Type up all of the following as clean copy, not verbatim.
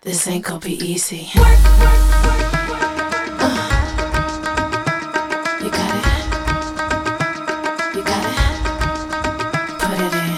This ain't gonna be easy. You got it. You got it. Put it in.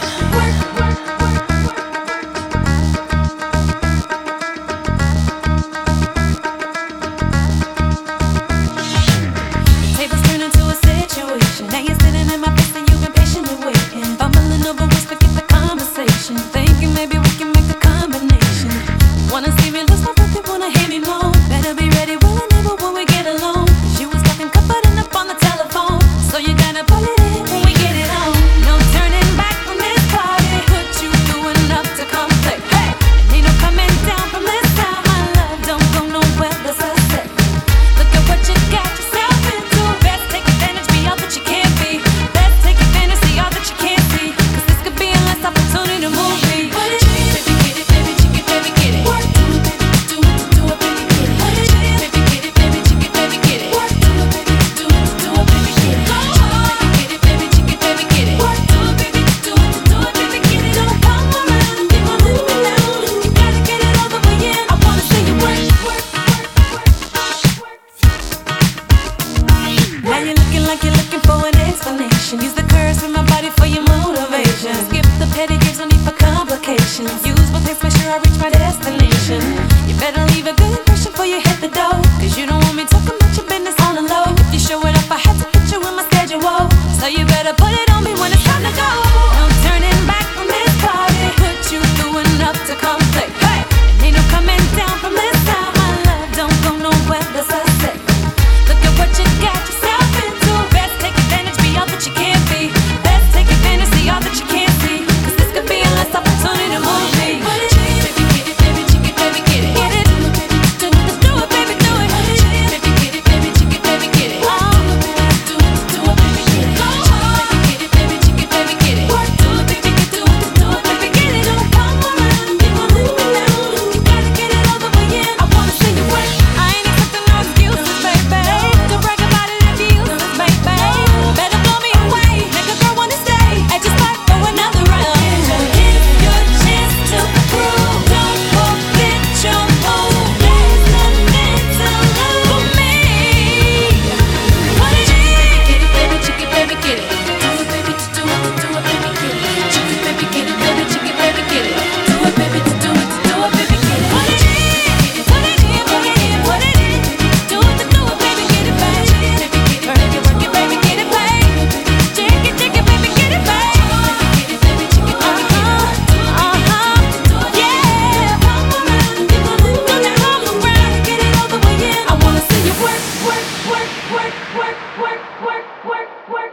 Tables turn into a situation. Now you're sitting in my face and you've been patiently waiting. Bumbling over words, forget the conversation. Thinking maybe we can make a combination. Wanna see me lose my breath, you wanna hear me moan. Better be ready, will and able when we get alone. 'Cause you was talking comforting up on the telephone. So you gotta pull it in when we get it on. No turning back from this party. Put you through enough to come play. Hey, and ain't no coming down from this time. My love don't go nowhere, that's a set. Look at what you got yourself into. Best take advantage, be all that you can be. Best take advantage, see all that you can't see. 'Cause this could be a last opportunity to move me. What is it? Baby, get it, baby, chicken, baby, get it. What? Do it, baby, do it, do it, baby, get it. What is it? Baby, get it, baby, chicken, baby, get it. What? Do it, baby, do it, do it, baby, get it. Go on. Baby, get it, baby, chicken, baby, get it. What? Do it, baby, do it, baby, get it. Don't come around, keep on moving down. You gotta get it all the way in. I wanna see you work. Now you're looking like you're looking for an explanation. Use the curves in my body for your motivation. Skip the petty games, no need for complications. Use my pace, make sure I reach my destination. You better leave a good impression before you hit the door. 'Cause you don't want me talking about your business on the low. If you show it up, I had to put you in my schedule. So you better put it on me when it's time to go. No turning back from this party. Put you through enough to come play. Hey, and ain't no coming down from this time. My love don't go nowhere, that's a set. Look at what you got yourself into. Best take advantage, be all that you can be. Best take advantage, see all that you can't see. 'Cause this could be a last opportunity to move me. What is it? Baby, get it, baby, chicken, baby, get it. Get it, do it, do it, baby, do it. What is it? Baby, get it, baby, chicken, baby, get it. Oh, do it, baby, get it. Go on. Baby, get it, baby, chicken, baby, get it. What? Do it, baby, do it, baby, get it. Don't come around, keep on moving down. You gotta get it all the way in. I wanna see you work. I ain't accepting no excuses, baby. Don't brag about it if you use this, baby. Better blow me away, make a girl wanna stay. And just fight for another round. It's your chance to prove. Don't forget your move. There's nothing to lose for me. What is it? Get it, baby, chicken, baby, get it. Do it, baby, do it, baby, get it. Chicken, baby, get it, baby, chicken, baby, get it. Do it, baby, do it, baby, get it. What is it? Put it in, put it in, put it in. Do it, baby, get it, baby. Work it, baby, get it, baby. Chicken, baby, get it, baby. Yeah. Come around, keep on moving down. Come around, get it all the way in. I wanna see you work, work, work, work, work, work, work, work, work.